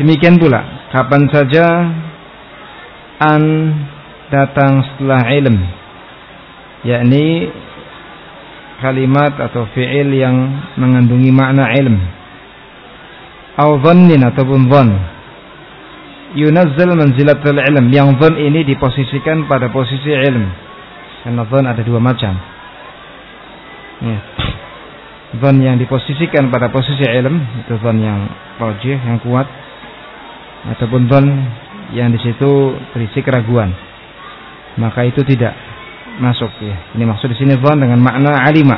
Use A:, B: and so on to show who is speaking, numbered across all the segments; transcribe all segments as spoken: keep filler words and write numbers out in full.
A: Demikian pula kapan saja an datang setelah ilm, yakni kalimat atau fi'il yang mengandungi makna ilm, atau dhannin ataupun dhann, yunazzal manzilatul ilm, yang dhann ini diposisikan pada posisi ilm. Karena dhann ada dua macam. Ya. Dhann yang diposisikan pada posisi ilm itu dhann yang rajih, yang kuat, ataupun dhann yang di situ berisi keraguan, maka itu tidak masuk ya. Ini maksud di sini dhann dengan makna alima.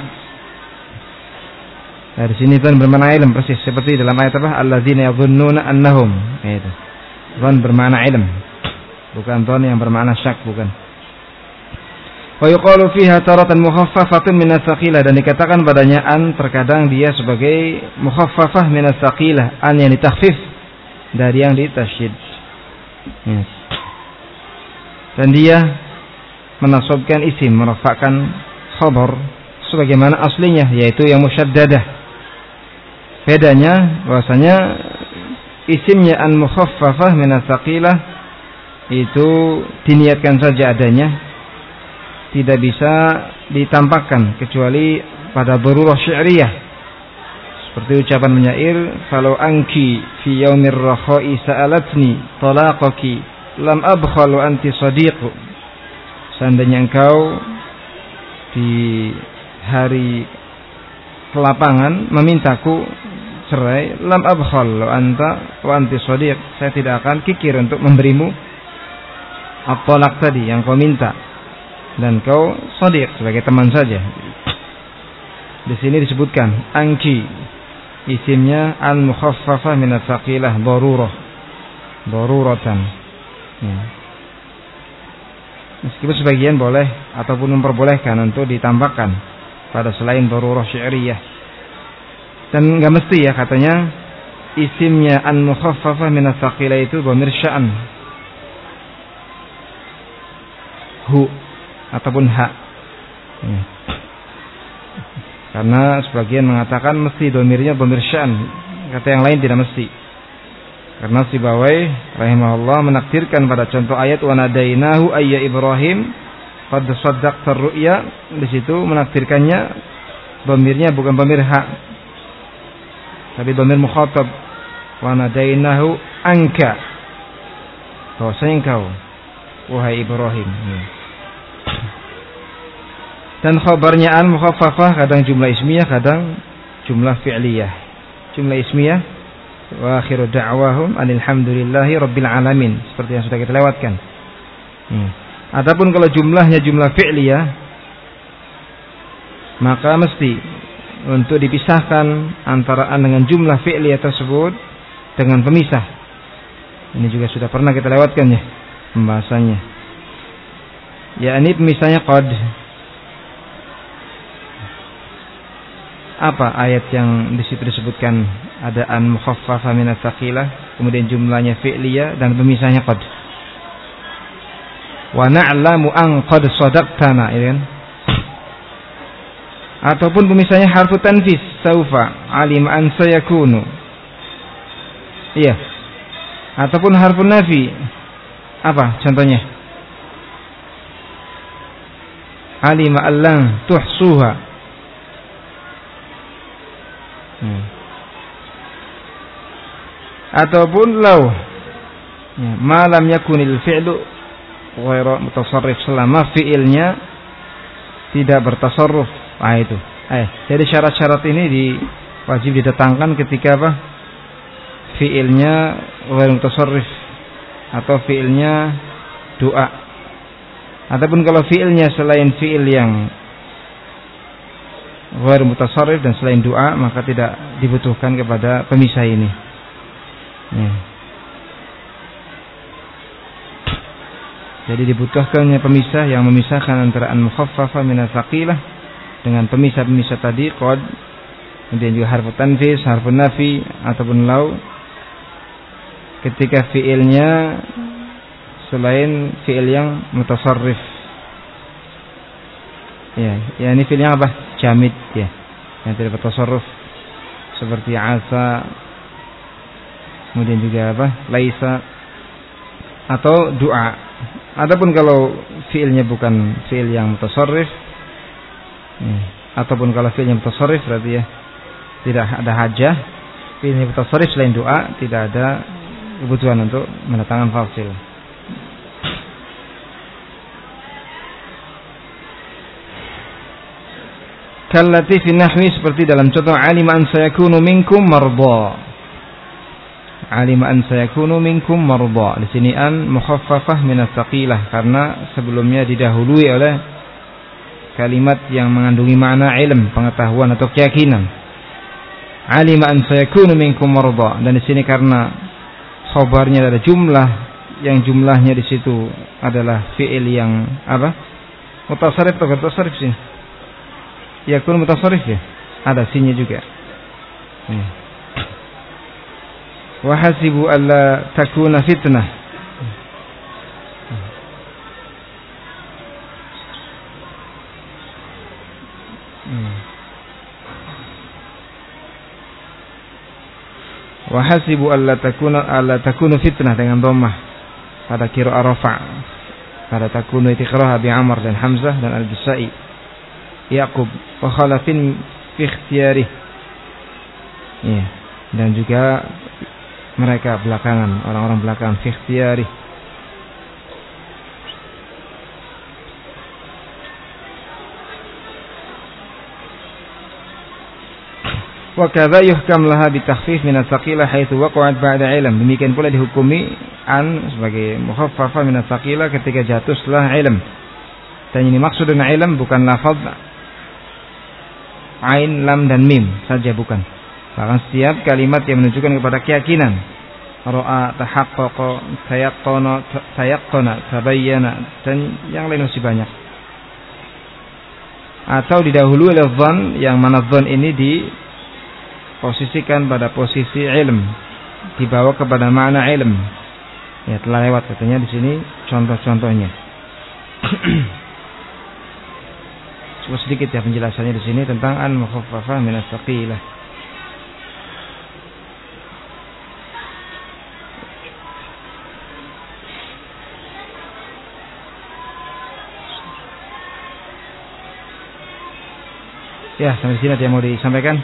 A: Dari sini dhann bermakna ilm persis seperti dalam ayat apa? Alladzina yadhunnuna annahum. Itu. Dhann bermakna ilm, bukan dhann yang bermakna syak, bukan. Wa yuqalu fiha taratan mukhaffafatun min as-saqilah, dan dikatakan padanya an terkadang dia sebagai mukhaffafah min as-saqilah, an yang ditakhfif dari yang ditasydid. Ya. Dan dia menasabkan isim, merafa'kan khabar sebagaimana aslinya, yaitu yang musyaddadah. Bedanya bahwasanya isimnya an mukhaffafah min as-saqilah itu diniatkan saja adanya, tidak bisa ditampakkan kecuali pada darurah syi'riyah, seperti ucapan penyair, "Falau anki fi yaumir rakha'i sa'alatni talaqaki lam abkhal wa anti sadiqu." Seandainya engkau di hari kelapangan memintaku cerai, lam abkhal wa anta wa anti sadiq, saya tidak akan kikir untuk memberimu at-talaq tadi yang kau minta, dan kau shadiq sebagai teman saja. Di sini disebutkan angki, isimnya an mukhaffafah min as-saqilah, darurah, daruratan. Ya. Meskipun sebagian boleh ataupun memperbolehkan untuk ditambahkan pada selain darurah syi'riyah. Dan enggak mesti ya, katanya isimnya an mukhaffafah min as-saqilah itu dhamir sya'an, hu ataupun hak. Ya. Karena sebagian mengatakan mesti domirnya domir sya'an, kata yang lain tidak mesti. Karena Sibawai rahimahullah menakdirkan pada contoh ayat wa nadainahu ayya Ibrahim qad saddaqta ar-ru'ya, di situ menakdirkannya domirnya bukan domir hak, tapi domir mukhatab, wa nadainahu anka, bahwasanya engkau wahai Ibrahim. Ya. Dan khabarnya an mukhaffafah kadang jumlah ismiyah, kadang jumlah fi'liyah. Jumlah ismiyah wa akhiru da'wahum alhamdulillahi rabbil alamin, seperti yang sudah kita lewatkan. Hmm. Adapun kalau jumlahnya jumlah fi'liyah, maka mesti untuk dipisahkan antara an dengan jumlah fi'liyah tersebut dengan pemisah. Ini juga sudah pernah kita lewatkan ya pembahasannya. Ya, ini pemisahnya qad. Apa ayat yang di situ disebutkan ada an mukhaffafah min as-saqilah, kemudian jumlahnya fi'liyah dan pemisahnya qad. Wa na'lamu an qad sadaqtana, ya kan? Ataupun pemisahnya harfu tanfis, saufa alim an sayakunu. Iya. Ataupun harfu nafi. Apa contohnya? Alima allan tuhsuha. Hmm. Ataupun law, ya, ma lam yakunil fi'lu ghairu mutasarrif, selama fi'ilnya tidak bertasarruf. Ah itu. Eh, jadi syarat-syarat ini di wajib didatangkan ketika apa? Fi'ilnya ghairu mutasarrif atau fi'ilnya doa. Ataupun kalau fi'ilnya selain fi'il yang ghairu mutasarrif dan selain doa, maka tidak dibutuhkan kepada pemisah ini. Ya. Jadi dibutuhkannya pemisah yang memisahkan antara an mukhaffafah min as-saqilah dengan pemisah-pemisah tadi qad, kemudian juga harfu tanfis, harfu nafi ataupun law ketika fi'ilnya selain fi'il yang mutasarrif. Ya, ya ini fi'il yang apa? Jamid ya, yang tidak bertasarruf, seperti asa, kemudian juga apa? Laisa atau doa. Adapun kalau fiilnya bukan fiil yang mutasarrif, ya, ataupun kalau fiilnya mutasarrif berarti ya tidak ada hajah. Fiilnya mutasarrif selain doa tidak ada kebutuhan untuk mendatangkan fasil. Kallati fi nahwi, seperti dalam contoh alima an sayakunu minkum marda. Alima an sayakunu minkum marda. Di sini an mukhaffafah min as-saqilah karena sebelumnya didahului oleh kalimat yang mengandungi makna ilm, pengetahuan atau keyakinan. Alima an sayakunu minkum marda, dan di sini karena khabarnya adalah jumlah yang jumlahnya di situ adalah fiil yang apa? Mutasarrif atau mutasarrif sih? Yakun mutasarrif ya? Ada sinnya juga. Ya. Wa hasibu alla takuna fitnah. Wa hasibu alla takuna alla takunu fitnah dengan dhammah pada qira'a rafa'. Pada takunu itu qira'a bi Amr dan Hamzah dan Al-Bisai. Yaqub wa khalafin fi ikhtiyarih. Ya, dan juga mereka belakangan, orang-orang belakangan fi ikhtiyarih. Wa kadza yuhkam laha bi takhfif min as-saqilah haitsu waqa'at ba'da ilm. Demikian pula dihukumi an sebagai mukhaffafah min as-saqilah ketika jatuh setelah ilm. Dan ini maksud dengan ilm bukan lafaz ain, lam dan mim saja, bukan. Bahkan setiap kalimat yang menunjukkan kepada keyakinan. Ra'a, tahaqqaqa, tayaqqana, tayaqqana, tabayyana, dan yang lain masih banyak. Atau didahului oleh dhann, yang mana dhann ini diposisikan pada posisi ilm, dibawa kepada makna ilm. Ya, telah lewat katanya di sini contoh-contohnya. Cuma sedikit ya penjelasannya di sini tentang al-mukhaffafah min as-saqilah. Ya, sampai sini ada yang mau disampaikan?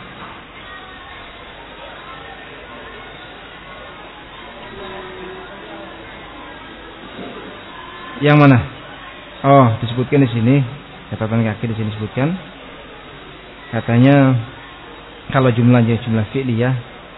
A: Yang mana? Oh, disebutkan di sini. Catatan kaki di sini disebutkan. Katanya kalau jumlahnya jumlah fi'liyah,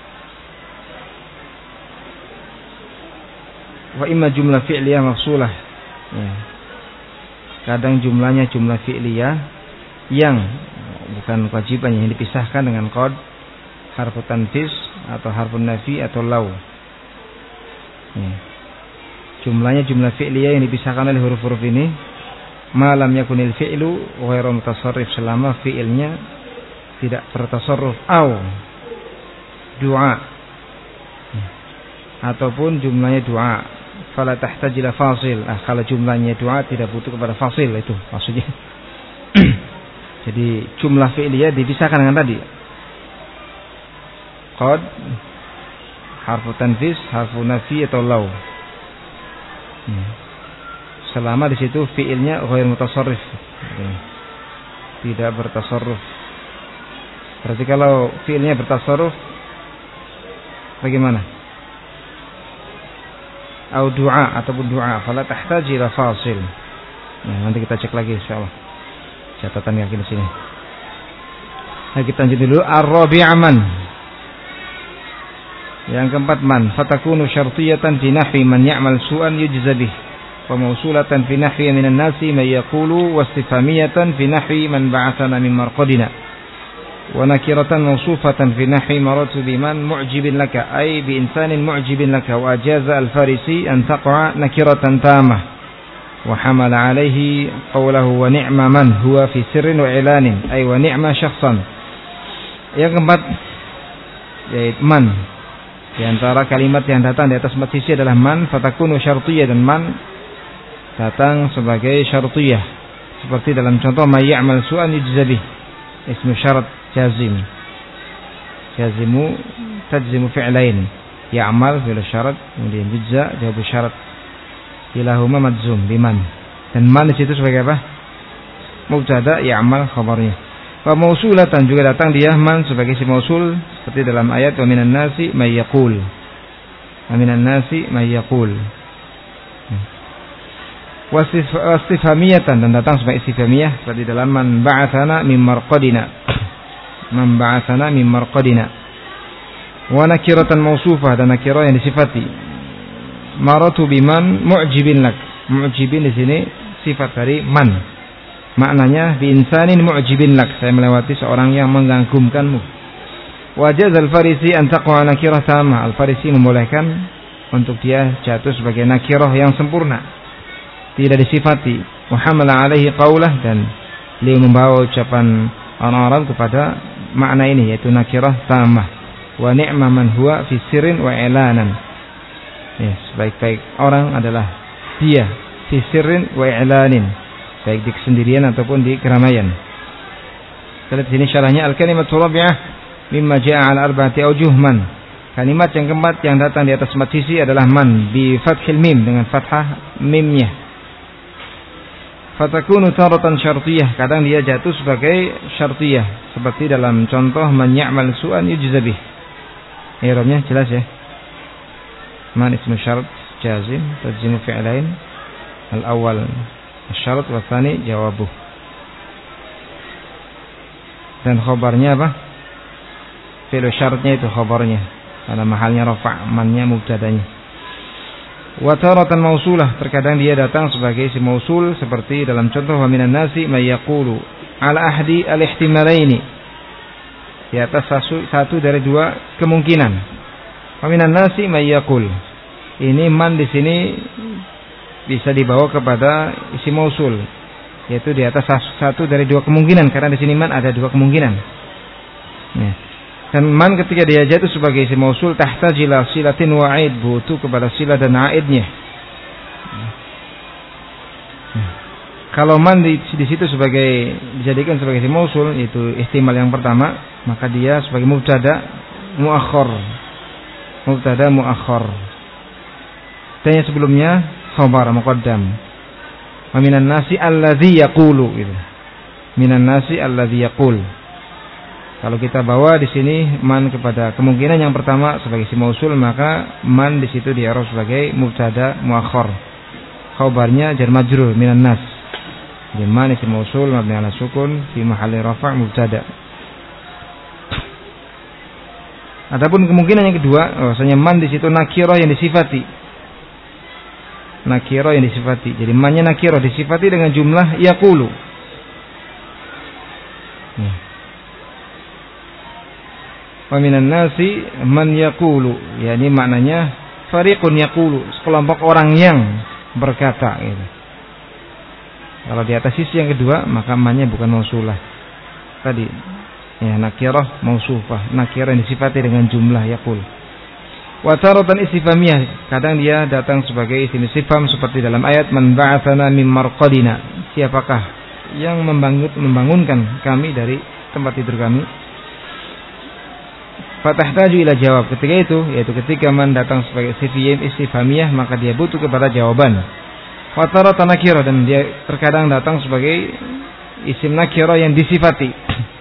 A: wa imma jumlah fi'liyah mafsulah. Ya. Kadang jumlahnya jumlah fi'liyah yang bukan kewajiban, yang dipisahkan dengan qad, harfu tanfis atau harfu nafi atau law. Ya. Jumlahnya jumlah fi'liyah yang dipisahkan oleh huruf-huruf ini. Ma lam yakunil fi'lu ghairu mutasarrif, selama fi'ilnya tidak bertasarruf, au du'a, ataupun jumlahnya du'a, fala tahtaj ila fasil. Ah, kalau jumlahnya du'a tidak butuh kepada fasil, itu maksudnya. Jadi jumlah fi'liyah dipisahkan dengan tadi qad, harfu tanfis, harfu nafi atau law. Selama di situ fiilnya ghair mutasarrif, tidak bertasarruf. Berarti kalau fiilnya bertasarruf bagaimana? Au du'a, ataupun du'a, fala tahtaj ila fasil. Nah, nanti kita cek lagi insyaallah. Catatan kaki di sini. Nah, kita lanjut dulu. Ar-rabi'a man. Yang keempat man, fatakunu syartiyatan fi nahwi man ya'mal su'an yujza bih. وموصولة في نحو من الناس من يقول واستفهامية في نحو من بعثنا من مرقدنا ونكرة موصوفة في نحو مررت بمن معجب لك أي بإنسان معجب لك وأجاز الفارسي أن تقع نكرة تامة وحمل عليه قوله ونعم من هو في سر وإعلان أي ونعم شخصا. Yang keempat yaitu man. Di antara kalimat yang datang di atas sisi adalah man, fatakunu syartiyah, dan man datang sebagai syartiyah, seperti dalam contoh may ya'mal su'an yujza bih, ismu syarat jazim, jazimu tajzimu fi'lain, Ya'mal fi'il syarat, kemudian juzza jawab syarat. Kilahuma madzum biman. Dan man di situ sebagai apa? Mubtada, ya'mal khabarnya. Wa mausulatan juga datang dia man sebagai si mausul seperti dalam ayat wa minan nasi may yaqul. Wa minan nasi may yaqul. Wastifhamiyatan dan datang sebagai istifhamiyah seperti dalam man ba'atsana mim marqadina. Man ba'atsana mim marqadina. Wa nakiratan mausufah dan nakirah yang disifati. Maratu biman mu'jibin lak. Mu'jibin di sini sifat dari man. Maknanya bi insanin mu'jibin lak. Saya melewati seorang yang mengagumkanmu. Wajaz al-Farisi an taqwa nakirah tamah. Al-Farisi membolehkan untuk dia jatuh sebagai nakirah yang sempurna, tidak disifati. Muhamala alaihi qaulah dan beliau membawa ucapan orang Arab kepada makna ini yaitu nakirah tamah. Wa ni'ma man huwa fi sirrin wa ilanan. Ya, sebaik-baik orang adalah dia fi sirrin wa i'lanin, baik di kesendirian ataupun di keramaian. Kita lihat sini syarahnya al-kalimatu rabi'ah mimma ja'a ala arba'ati awjuh man. Kalimat yang keempat yang datang di atas empat sisi adalah man bi fathil mim dengan fathah mimnya. Fatakunu taratan syartiyah, kadang dia jatuh sebagai syartiyah seperti dalam contoh man ya'mal su'an yujza bih. I'rabnya jelas ya. Man ismu syarat jazim tajzimu fi'lain. Al-awwal syarat wa tsani jawabuh. Dan khabarnya apa? Fi'il syaratnya itu khabarnya. Karena mahalnya rafa', mannya mubtadanya. Wa taratan mausulah, terkadang dia datang sebagai isim mausul seperti dalam contoh wa minan nasi may yaqulu ala ahdi al-ihtimalaini. Di atas satu, satu dari dua kemungkinan. Wa minan nasi may yaqul. Ini man di sini bisa dibawa kepada isim mausul, yaitu di atas satu dari dua kemungkinan karena di sini man ada dua kemungkinan. Ya. Dan man ketika dia jatuh sebagai isim mausul tahtaj ila silatin wa aid, butuh kepada sila dan aidnya. Ya. Kalau man di, di situ sebagai dijadikan sebagai isim mausul, itu ihtimal yang pertama, maka dia sebagai mubtada muakhar. Mubtada muakhar. Dan yang sebelumnya khabar muqaddam. Wa minan nasi alladzi yaqulu gitu. Minan nasi alladzi yaqul. Kalau kita bawa di sini man kepada kemungkinan yang pertama sebagai isim mausul, maka man di situ di-i'rab sebagai mubtada muakhar. Khabarnya jar majrur minan nas. Jadi man isim mausul mabni ala sukun fi mahalli rafa' mubtada. Adapun kemungkinan yang kedua, bahwasanya man di situ nakirah yang disifati. Nakirah yang disifati. Jadi man-nya nakirah disifati dengan jumlah yaqulu. Hmm. Wa minan nasi man yaqulu, yakni maknanya fariqun yaqulu, sekelompok orang yang berkata gitu. Kalau di atas sisi yang kedua maka man-nya bukan mausulah. Tadi ya nakirah mausufah, nakirah yang disifati dengan jumlah yaqul. Wa taratan istifhamiyah, kadang dia datang sebagai isim istifham seperti dalam ayat man ba'atsana mim marqadina. Siapakah yang membangun, membangunkan kami dari tempat tidur kami? Fatahtaju ila jawab. Ketika itu, yaitu ketika man datang sebagai isim istifhamiyah, maka dia butuh kepada jawaban. Wa taratan nakirah, dan dia terkadang datang sebagai isim nakirah yang disifati.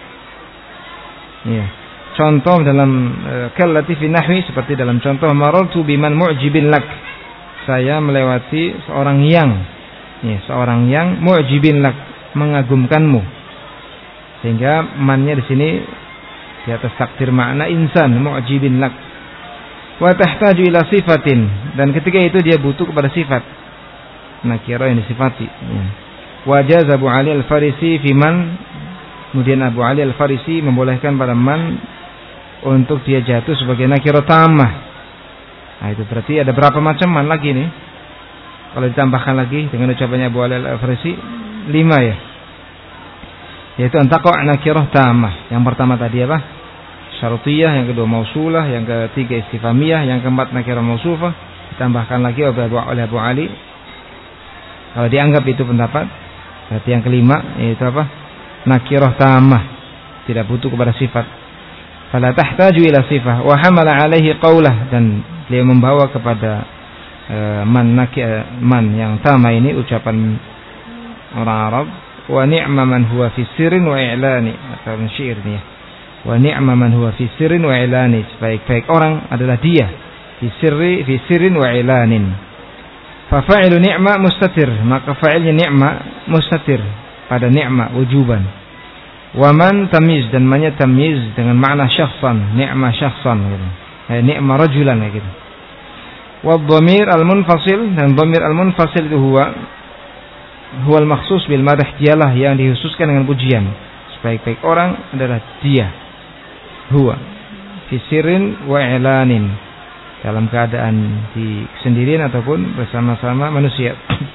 A: Ya. Contoh dalam uh, kallati fi nahwi seperti dalam contoh marartu biman mu'jibin lak. Saya melewati seorang yang ya, seorang yang mu'jibin lak, mengagumkanmu. Sehingga mannya di sini di atas takdir makna insan mu'jibin lak. Wa tahtaju ila sifatin, dan ketika itu dia butuh kepada sifat nakirah yang disifati. Ya. Wa jaza Abu Ali Al-Farisi fi man, kemudian Abu Ali Al-Farisi membolehkan pada man untuk dia jatuh sebagai nakirah tamah. Nah, itu berarti ada berapa macam man lagi nih? Kalau ditambahkan lagi dengan ucapannya Abu Ali Al-Farisi, lima ya. Yaitu antaqa nakirah tamah. Yang pertama tadi apa? Syartiyah, yang kedua mausulah, yang ketiga istifhamiyah, yang keempat nakirah mausufah. Ditambahkan lagi oleh Abu Ali. Kalau dianggap itu pendapat, berarti yang kelima yaitu apa? Nakirah tamah, tidak butuh kepada sifat. Fala tahtaju ila sifah wa hamala alaihi qaulah, dan beliau membawa kepada uh, man naki, uh, man yang tama ini ucapan orang Arab, wa ni'ma man huwa fi sirrin wa i'lani, atau syair ini ya. Wa ni'ma man huwa fi sirrin wa i'lani, sebaik-baik orang adalah dia fi sirri fi sirrin wa i'lanin. Fa fa'ilu ni'ma mustatir, maka fa'ilnya ni'ma mustatir pada ni'ma wujuban. Wa man tamyiz, dan man tamyiz dengan makna syakhsan, ni'ma syakhsan gitu. Eh, ni'ma rajulan gitu. Wa dhamir al-munfasil, dan dhamir al-munfasil itu huwa huwa al-makhsus bil madh, dialah yang dikhususkan dengan pujian. Sebaik-baik orang adalah dia. Huwa fi sirrin wa i'lanin, dalam keadaan di sendirian ataupun bersama-sama manusia.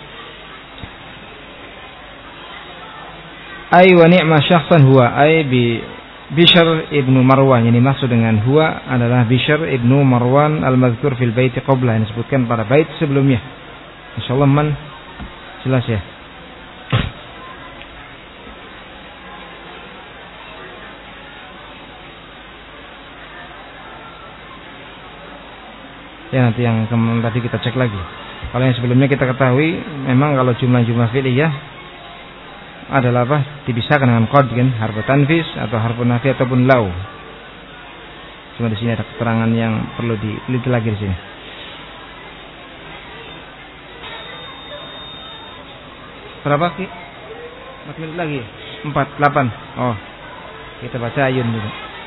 A: Ay wa ni'ma syakhsan huwa, ay bi Bishr ibnu Marwan, yang dimaksud dengan huwa adalah Bishr ibnu Marwan al-mazkur fil bait qabla, yang disebutkan pada bait sebelumnya. Insyaallah man jelas ya. Ya, nanti yang kemarin tadi kita cek lagi. Kalau yang sebelumnya kita ketahui, memang kalau jumlah-jumlah fi'liyah adalah apa? Dipisahkan dengan qad kan, harfu tanfis atau harfu nafi ataupun lau. Cuma di sini ada keterangan yang perlu diteliti lagi di sini. Berapa Ki? empat menit lagi. empat, delapan. Oh. Kita baca ayun dulu.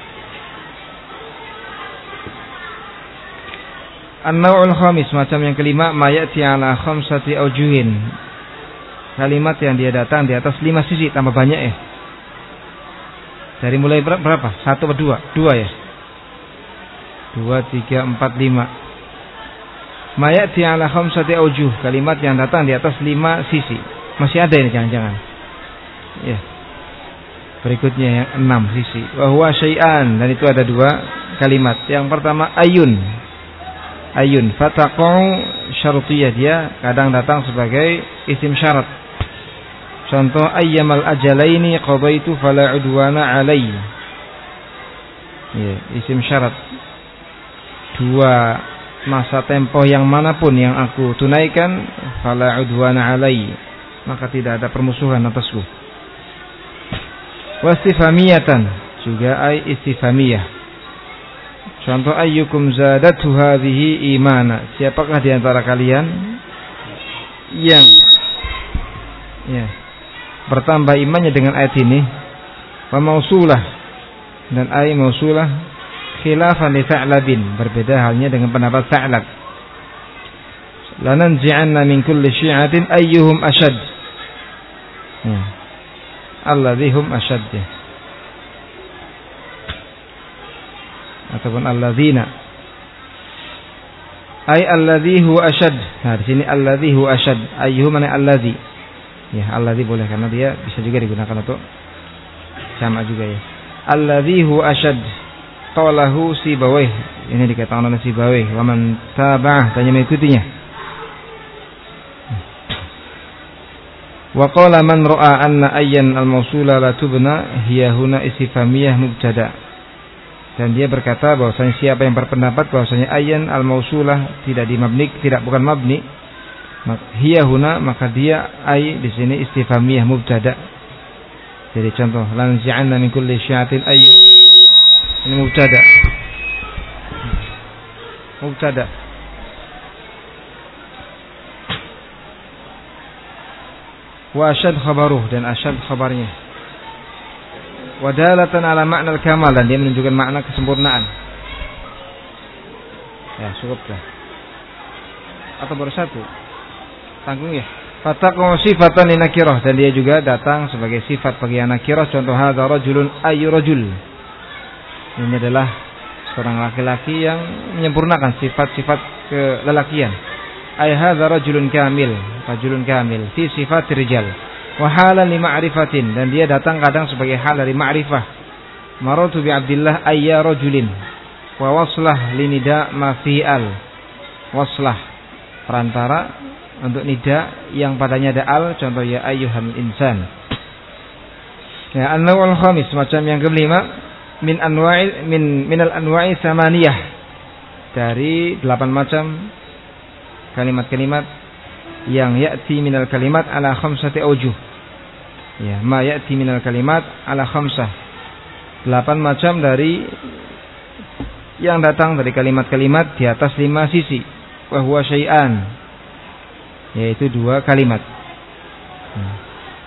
A: An-naw'ul khamis, macam yang kelima, ma ya'ti ala khamsati aujuhin. Kalimat yang dia datang di atas lima sisi, tambah banyak ya. Dari mulai berapa? Satu atau dua? Dua ya. Dua, tiga, empat, lima. Ma ya'ti ala khamsati aujuh, kalimat yang datang di atas lima sisi. Masih ada ini jangan-jangan. Ya. Berikutnya yang enam sisi. Wa huwa syai'an, dan itu ada dua kalimat. Yang pertama ayun. Ayun fataqu syartiyah, dia kadang datang sebagai isim syarat. Contoh ayyamal ajalaini qadaitu fala udwana alai. Ya, isim syarat. Dua masa tempoh yang manapun yang aku tunaikan, fala udwana alai, maka tidak ada permusuhan atasku. Wastifhamiyatan, juga ay istifhamiyah. Contoh ayyukum zadatu hadhihi imana, siapakah di antara kalian yang ya bertambah imannya dengan ayat ini. Wa mausulah, dan ay mausulah khilafan li Tha'labin, berbeda halnya dengan pendapat Tha'lab. Lananzi'anna min kulli syi'atin ayyuhum ashad, ya. Alladhi hum ashad, ya. Ataupun alladzina, ay alladhi huwa ashad. Nah, di sini alladhi huwa ashad, ayyuhum mana alladhi. Ya, alladhi boleh karena dia bisa juga digunakan untuk sama juga ya. Alladhi huwa ashad qalahu Sibawayh, ini dikatakan oleh Sibawayh, wa man taba'ah, dan yang mengikutinya. Wa qala man ra'a anna ayyan al-mausula la tubna hiya huna istifhamiyah mubtada. Dan dia berkata bahwasanya siapa yang berpendapat bahwasanya ayyan al-mausulah tidak dimabni, tidak bukan mabni, hiya huna, maka dia ay di sini istifhamiyah mubtada. Jadi contoh lan zi'anna min kulli syi'atin ayyu, ini mubtada. Mubtada. Wa asyad khabaruh, dan asyad khabarnya. Wa dalatan ala makna al-kamal, dan dia menunjukkan makna kesempurnaan. Ya, cukup dah. Atau baru satu? Tanggung ya. Fataqu sifatan li nakirah, dan dia juga datang sebagai sifat bagi nakirah. Contoh hadza rajulun ayyu rajul. Ini adalah seorang laki-laki yang menyempurnakan sifat-sifat kelelakian. Ay hadza rajulun kamil, rajulun kamil fi sifat rijal. Wa halan li ma'rifatin, dan dia datang kadang sebagai hal dari ma'rifah. Maratu bi Abdillah ayya rajulin. Wa waslah li nida ma fi al. Waslah perantara untuk nida yang padanya ada al, contoh ya ayyuhal insan. Ya, an-naw'ul khamis, macam yang kelima, min anwa'i min minal anwa'i samaniyah, dari delapan macam kalimat-kalimat yang ya'ti minal kalimat ala khamsati aujuh. Ya, ma ya'ti minal kalimat ala khamsah. Delapan macam dari yang datang dari kalimat-kalimat di atas lima sisi. Wa huwa syai'an, yaitu dua kalimat. Hmm.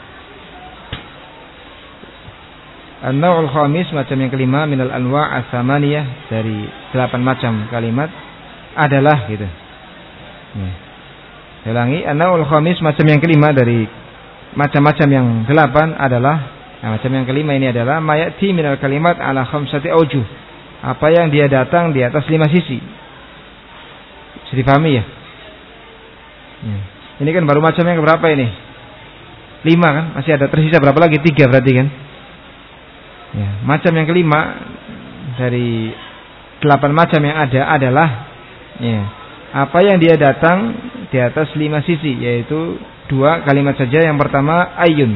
A: An-naw'ul khamis, macam yang kelima, minal anwa' ats-tsamaniyah, dari delapan macam kalimat adalah gitu. Ya. Ulangi, an-naw'ul khamis, macam yang kelima dari macam-macam yang delapan adalah, nah, macam yang kelima ini adalah ma ya'ti minal kalimat ala khamsati aujuh. Apa yang dia datang di atas lima sisi. Bisa dipahami ya? Ya. Ini kan baru macam yang berapa ini? Lima kan? Masih ada tersisa berapa lagi? Tiga berarti kan? Ya, macam yang kelima dari delapan macam yang ada adalah, ya, apa yang dia datang di atas lima sisi, yaitu dua kalimat saja. Yang pertama ayyun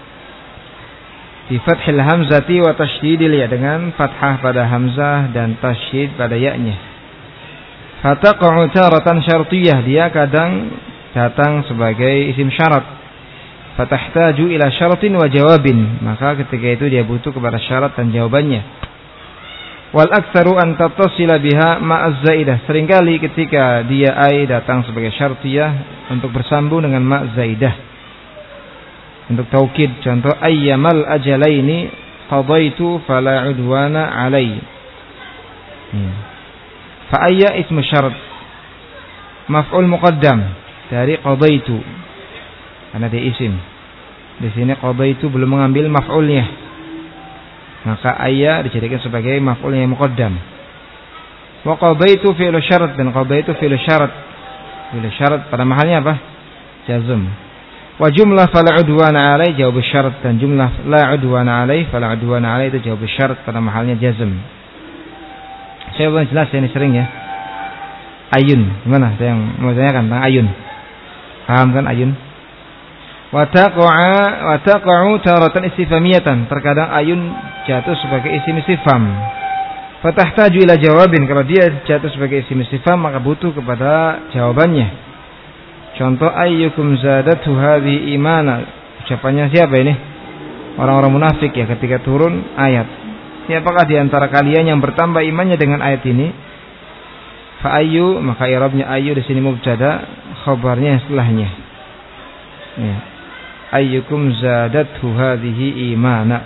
A: bi fathil hamzati wa tasydidil ya, dengan fathah pada hamzah dan tasydid pada ya-nya. Fataqa'u taratan syartiyah, dia kadang datang sebagai isim syarat. Fatahtaju ila syaratin wa jawabin, maka ketika itu dia butuh kepada syarat dan jawabannya. Wal aktsaru an tattasila biha ma'az zaidah, seringkali ketika dia ai datang sebagai syartiyah untuk bersambung dengan ma' zaidah untuk taukid. Contoh ayyamal ajalaini qadaitu fala udwana alai. hmm. Fa ayya ismu syarat, maf'ul muqaddam dari qadaitu karena dia isim. Di sini qadaitu belum mengambil maf'ulnya, maka ayya dijadikan sebagai maf'ul yang muqaddam. Wa qadaitu fi'lu syarat, dan qadaitu fi'lu syarat. Fi'lu syarat pada mahalnya apa? Jazm. Wa jumlah fala udwana alai jawab syarat, dan jumlah la udwana alai fala udwana alai itu jawab syarat pada mahalnya jazm. Saya belum jelas ya, ini sering ya. Ayun, gimana? Ada yang mau tanyakan tentang ayun? Paham kan ayun? Wataqa'a wataqa'u taratan istifhamiyatan, terkadang ayun jatuh sebagai isim istifham. Fatahtaju ila jawabin, kalau dia jatuh sebagai isim istifham maka butuh kepada jawabannya. Contoh ayyukum zadatu hadhi imana, ucapannya siapa ini? Orang-orang munafik ya, ketika turun ayat. Siapakah di antara kalian yang bertambah imannya dengan ayat ini? Fa ayyu, maka i'rabnya ayyu di sini mubtada, khabarnya setelahnya. Ya. Ayyukum zadathu hadhihi imana,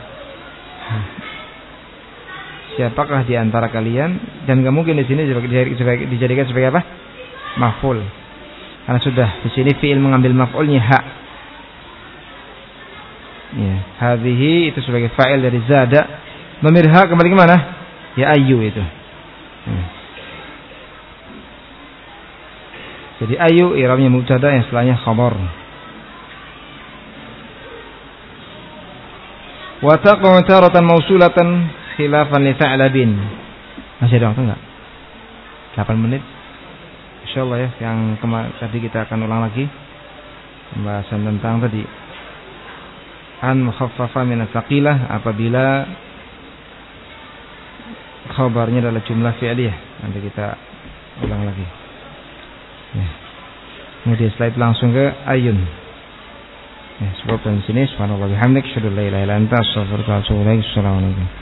A: siapakah di antara kalian, dan enggak mungkin di sini dijadikan sebagai apa? Maf'ul, karena sudah di sini fi'il mengambil maf'ulnya ha. Ya, hadhihi itu sebagai fa'il dari zada, dhamir ha kembali ke mana? Ya ayyu itu. Ya. Jadi ayyu i'rabnya mubtada yang setelahnya khabar. Wa taqa'u taratan mausulatan khilafan li ta'labin. Masih ada waktu enggak? delapan menit. Insyaallah ya, yang kemarin tadi kita akan ulang lagi pembahasan tentang tadi an mukhaffafa min as-saqilah, apabila khabarnya adalah jumlah fi'liyah. Nanti kita ulang lagi. Ya. Kemudian setelah itu langsung ke ayun. Ya, sebab di sini subhanallah bihamdik, asyhadu an la ilaha illa anta, astaghfiruka wa atubu ilaik. Assalamualaikum.